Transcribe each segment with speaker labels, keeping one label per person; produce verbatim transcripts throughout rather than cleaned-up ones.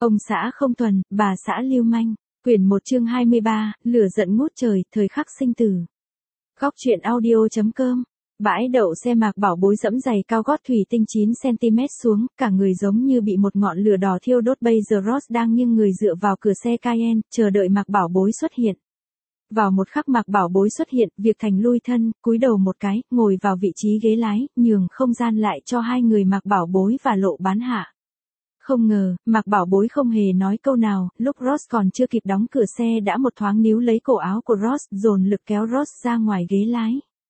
Speaker 1: Ông xã không thuần, bà xã lưu manh. Quyển một chương hai mươi ba, lửa giận ngút trời, thời khắc sinh tử. Góc truyện audio.com. Bãi đậu xe Mạc Bảo Bối dẫm giày cao gót thủy tinh chín xăng-ti-mét xuống, cả người giống như bị một ngọn lửa đỏ thiêu đốt. Bây giờ Ross đang nghiêng người dựa vào cửa xe Cayenne, chờ đợi Mạc Bảo Bối xuất hiện. Vào một khắc Mạc Bảo Bối xuất hiện, Việc Thành lui thân, cúi đầu một cái, ngồi vào vị trí ghế lái, nhường không gian lại cho hai người Mạc Bảo Bối và Lộ Bán Hạ. Không ngờ, Mạc Bảo Bối không hề nói câu nào, lúc Ross còn chưa kịp đóng cửa xe đã một thoáng níu lấy cổ áo của Ross, dồn lực kéo Ross ra ngoài ghế lái.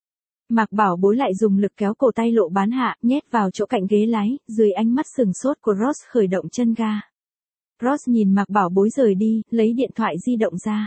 Speaker 1: Mạc Bảo Bối lại dùng lực kéo cổ tay Lộ Bán Hạ, nhét vào chỗ cạnh ghế lái, dưới ánh mắt sừng sốt của Ross khởi động chân ga. Ross nhìn Mạc Bảo Bối rời đi, lấy điện thoại di động ra.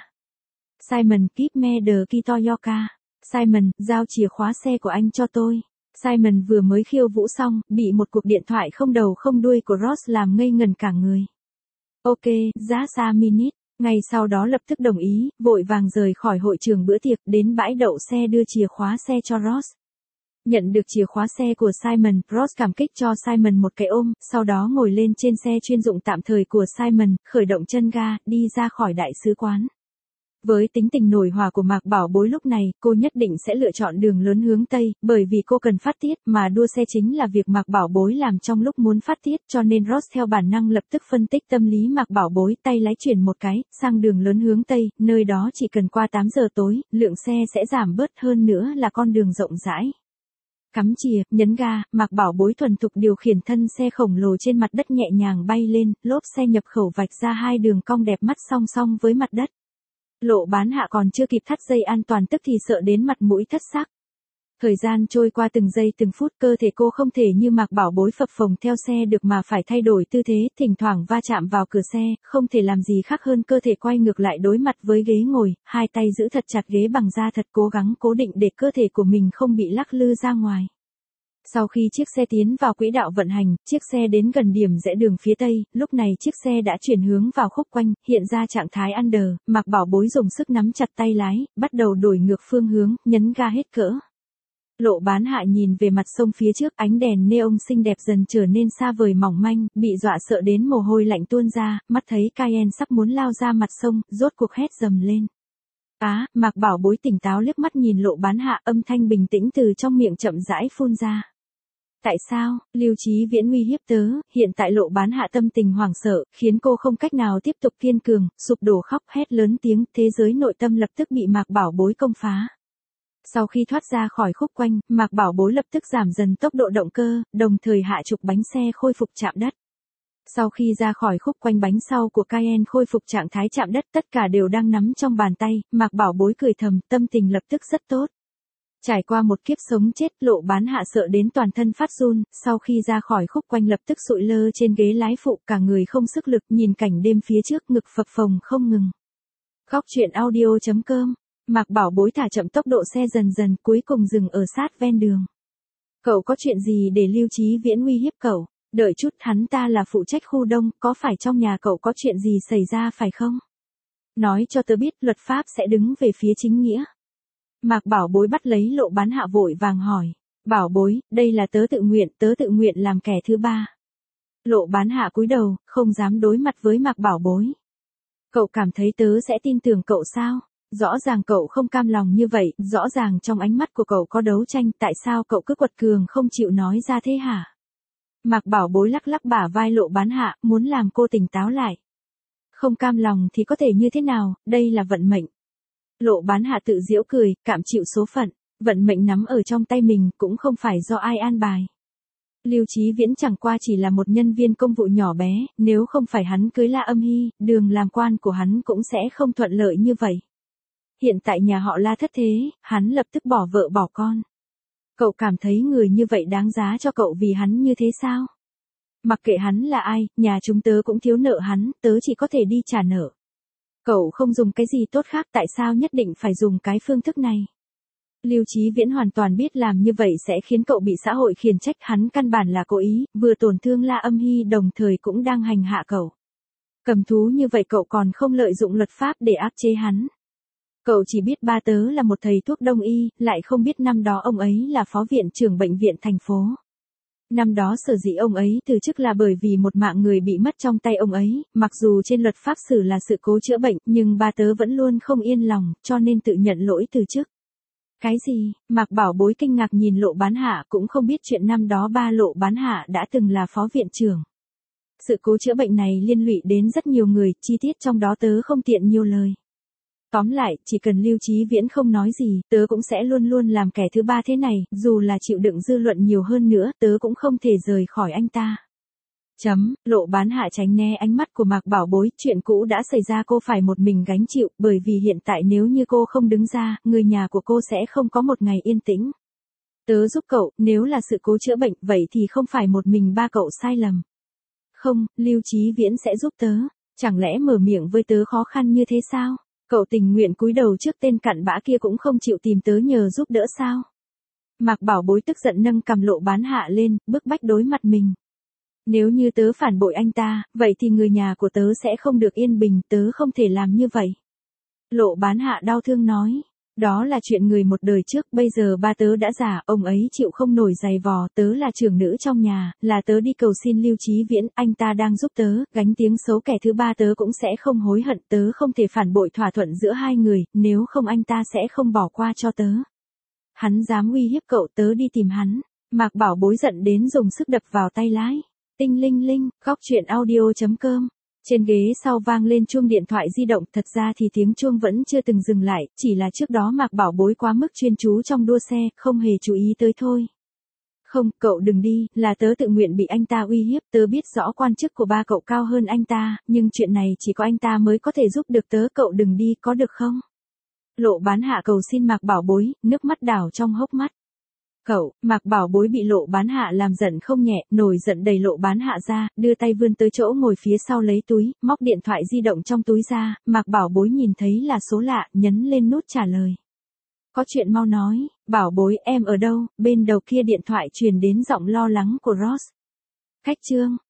Speaker 1: Simon, keep me the key to your car. Simon, giao chìa khóa xe của anh cho tôi. Simon vừa mới khiêu vũ xong, bị một cuộc điện thoại không đầu không đuôi của Ross làm ngây ngần cả người. Ok, just a minute. Ngay sau đó lập tức đồng ý, vội vàng rời khỏi hội trường bữa tiệc, đến bãi đậu xe đưa chìa khóa xe cho Ross. Nhận được chìa khóa xe của Simon, Ross cảm kích cho Simon một cái ôm, sau đó ngồi lên trên xe chuyên dụng tạm thời của Simon, khởi động chân ga, đi ra khỏi đại sứ quán. Với tính tình nổi hỏa của Mạc Bảo Bối lúc này, cô nhất định sẽ lựa chọn đường lớn hướng Tây, bởi vì cô cần phát tiết, mà đua xe chính là việc Mạc Bảo Bối làm trong lúc muốn phát tiết, cho nên Ross theo bản năng lập tức phân tích tâm lý Mạc Bảo Bối, tay lái chuyển một cái, sang đường lớn hướng Tây, nơi đó chỉ cần qua tám giờ tối, lượng xe sẽ giảm bớt, hơn nữa là con đường rộng rãi. Cắm chìa, nhấn ga, Mạc Bảo Bối thuần thục điều khiển thân xe khổng lồ trên mặt đất nhẹ nhàng bay lên, lốp xe nhập khẩu vạch ra hai đường cong đẹp mắt song song với mặt đất. Lộ Bán Hạ còn chưa kịp thắt dây an toàn tức thì sợ đến mặt mũi thất sắc. Thời gian trôi qua từng giây từng phút, cơ thể cô không thể như Mạc Bảo Bối phập phồng theo xe được mà phải thay đổi tư thế, thỉnh thoảng va chạm vào cửa xe, không thể làm gì khác hơn cơ thể quay ngược lại đối mặt với ghế ngồi, hai tay giữ thật chặt ghế bằng da thật, cố gắng cố định để cơ thể của mình không bị lắc lư ra ngoài. Sau khi chiếc xe tiến vào quỹ đạo vận hành, chiếc xe đến gần điểm rẽ đường phía Tây, lúc này chiếc xe đã chuyển hướng vào khúc quanh, hiện ra trạng thái under, Mạc Bảo Bối dùng sức nắm chặt tay lái, bắt đầu đổi ngược phương hướng, nhấn ga hết cỡ. Lộ Bán Hạ nhìn về mặt sông phía trước, ánh đèn neon xinh đẹp dần trở nên xa vời mỏng manh, bị dọa sợ đến mồ hôi lạnh tuôn ra, mắt thấy Cayenne sắp muốn lao ra mặt sông, rốt cuộc hét dầm lên. Á, à, Mạc Bảo Bối tỉnh táo liếc mắt nhìn Lộ Bán Hạ, âm thanh bình tĩnh từ trong miệng chậm rãi phun ra. Tại sao, Lưu Chí Viễn uy hiếp tớ, hiện tại Lộ Bán Hạ tâm tình hoảng sợ, khiến cô không cách nào tiếp tục kiên cường, sụp đổ khóc hét lớn tiếng, thế giới nội tâm lập tức bị Mạc Bảo Bối công phá. Sau khi thoát ra khỏi khúc quanh, Mạc Bảo Bối lập tức giảm dần tốc độ động cơ, đồng thời hạ trục bánh xe khôi phục chạm đất. Sau khi ra khỏi khúc quanh, bánh sau của Cayenne khôi phục trạng thái chạm đất, tất cả đều đang nắm trong bàn tay, Mạc Bảo Bối cười thầm, tâm tình lập tức rất tốt. Trải qua một kiếp sống chết, Lộ Bán Hạ sợ đến toàn thân phát run, sau khi ra khỏi khúc quanh lập tức sụi lơ trên ghế lái phụ, cả người không sức lực, nhìn cảnh đêm phía trước, ngực phập phồng không ngừng. Góc truyện audio.com. Mạc Bảo Bối thả chậm tốc độ xe dần dần, cuối cùng dừng ở sát ven đường. Cậu có chuyện gì để Lưu Chí Viễn uy hiếp cậu? Đợi chút, hắn ta là phụ trách khu đông, có phải trong nhà cậu có chuyện gì xảy ra phải không? Nói cho tớ biết, luật pháp sẽ đứng về phía chính nghĩa. Mạc Bảo Bối bắt lấy Lộ Bán Hạ vội vàng hỏi. Bảo Bối, đây là tớ tự nguyện, tớ tự nguyện làm kẻ thứ ba. Lộ Bán Hạ cúi đầu, không dám đối mặt với Mạc Bảo Bối. Cậu cảm thấy tớ sẽ tin tưởng cậu sao? Rõ ràng cậu không cam lòng như vậy, rõ ràng trong ánh mắt của cậu có đấu tranh, tại sao cậu cứ quật cường không chịu nói ra thế hả? Mạc Bảo Bối lắc lắc bả vai Lộ Bán Hạ, muốn làm cô tỉnh táo lại. Không cam lòng thì có thể như thế nào, đây là vận mệnh. Lộ Bán Hạ tự giễu cười, cảm chịu số phận, vận mệnh nắm ở trong tay mình, cũng không phải do ai an bài. Lưu Chí Viễn chẳng qua chỉ là một nhân viên công vụ nhỏ bé, nếu không phải hắn cưới La Âm Hy, đường làm quan của hắn cũng sẽ không thuận lợi như vậy. Hiện tại nhà họ La thất thế, hắn lập tức bỏ vợ bỏ con. Cậu cảm thấy người như vậy đáng giá cho cậu vì hắn như thế sao? Mặc kệ hắn là ai, nhà chúng tớ cũng thiếu nợ hắn, tớ chỉ có thể đi trả nợ. Cậu không dùng cái gì tốt khác, tại sao nhất định phải dùng cái phương thức này? Lưu Chí Viễn hoàn toàn biết làm như vậy sẽ khiến cậu bị xã hội khiển trách, hắn căn bản là cố ý, vừa tổn thương La Âm Hy đồng thời cũng đang hành hạ cậu. Cầm thú như vậy cậu còn không lợi dụng luật pháp để áp chế hắn. Cậu chỉ biết ba tớ là một thầy thuốc đông y, lại không biết năm đó ông ấy là phó viện trưởng bệnh viện thành phố. Năm đó sở dĩ ông ấy từ chức là bởi vì một mạng người bị mất trong tay ông ấy, mặc dù trên luật pháp xử là sự cố chữa bệnh, nhưng ba tớ vẫn luôn không yên lòng, cho nên tự nhận lỗi từ chức. Cái gì? Mạc Bảo Bối kinh ngạc nhìn Lộ Bán Hạ, cũng không biết chuyện năm đó ba Lộ Bán Hạ đã từng là phó viện trưởng. Sự cố chữa bệnh này liên lụy đến rất nhiều người, chi tiết trong đó tớ không tiện nhiều lời. Tóm lại, chỉ cần Lưu Chí Viễn không nói gì, tớ cũng sẽ luôn luôn làm kẻ thứ ba thế này, dù là chịu đựng dư luận nhiều hơn nữa, tớ cũng không thể rời khỏi anh ta. Chấm, Lộ Bán Hạ tránh né ánh mắt của Mạc Bảo Bối, chuyện cũ đã xảy ra cô phải một mình gánh chịu, bởi vì hiện tại nếu như cô không đứng ra, người nhà của cô sẽ không có một ngày yên tĩnh. Tớ giúp cậu, nếu là sự cố chữa bệnh, vậy thì không phải một mình ba cậu sai lầm. Không, Lưu Chí Viễn sẽ giúp tớ, chẳng lẽ mở miệng với tớ khó khăn như thế sao? Cậu tình nguyện cúi đầu trước tên cặn bã kia cũng không chịu tìm tớ nhờ giúp đỡ sao? Mạc Bảo Bối tức giận nâng cầm Lộ Bán Hạ lên, bức bách đối mặt mình. Nếu như tớ phản bội anh ta, vậy thì người nhà của tớ sẽ không được yên bình, tớ không thể làm như vậy. Lộ Bán Hạ đau thương nói, đó là chuyện người một đời trước, bây giờ ba tớ đã già, ông ấy chịu không nổi giày vò, tớ là trưởng nữ trong nhà, là tớ đi cầu xin Lưu Chí Viễn, anh ta đang giúp tớ, gánh tiếng xấu kẻ thứ ba tớ cũng sẽ không hối hận, tớ không thể phản bội thỏa thuận giữa hai người, nếu không anh ta sẽ không bỏ qua cho tớ. Hắn dám uy hiếp cậu, tớ đi tìm hắn. Mạc Bảo Bối giận đến dùng sức đập vào tay lái. Tinh linh linh, góc truyện audio chấm com. Trên ghế sau vang lên chuông điện thoại di động, thật ra thì tiếng chuông vẫn chưa từng dừng lại, chỉ là trước đó Mạc Bảo Bối quá mức chuyên chú trong đua xe, không hề chú ý tới thôi. Không, cậu đừng đi, là tớ tự nguyện bị anh ta uy hiếp, tớ biết rõ quan chức của ba cậu cao hơn anh ta, nhưng chuyện này chỉ có anh ta mới có thể giúp được tớ, cậu đừng đi, có được không? Lộ Bán Hạ cầu xin Mạc Bảo Bối, nước mắt đảo trong hốc mắt. Cậu, Mạc Bảo Bối bị Lộ Bán Hạ làm giận không nhẹ, nổi giận đẩy Lộ Bán Hạ ra, đưa tay vươn tới chỗ ngồi phía sau lấy túi, móc điện thoại di động trong túi ra, Mạc Bảo Bối nhìn thấy là số lạ, nhấn lên nút trả lời. Có chuyện mau nói, Bảo Bối em ở đâu, bên đầu kia điện thoại truyền đến giọng lo lắng của Ross. Cách chương.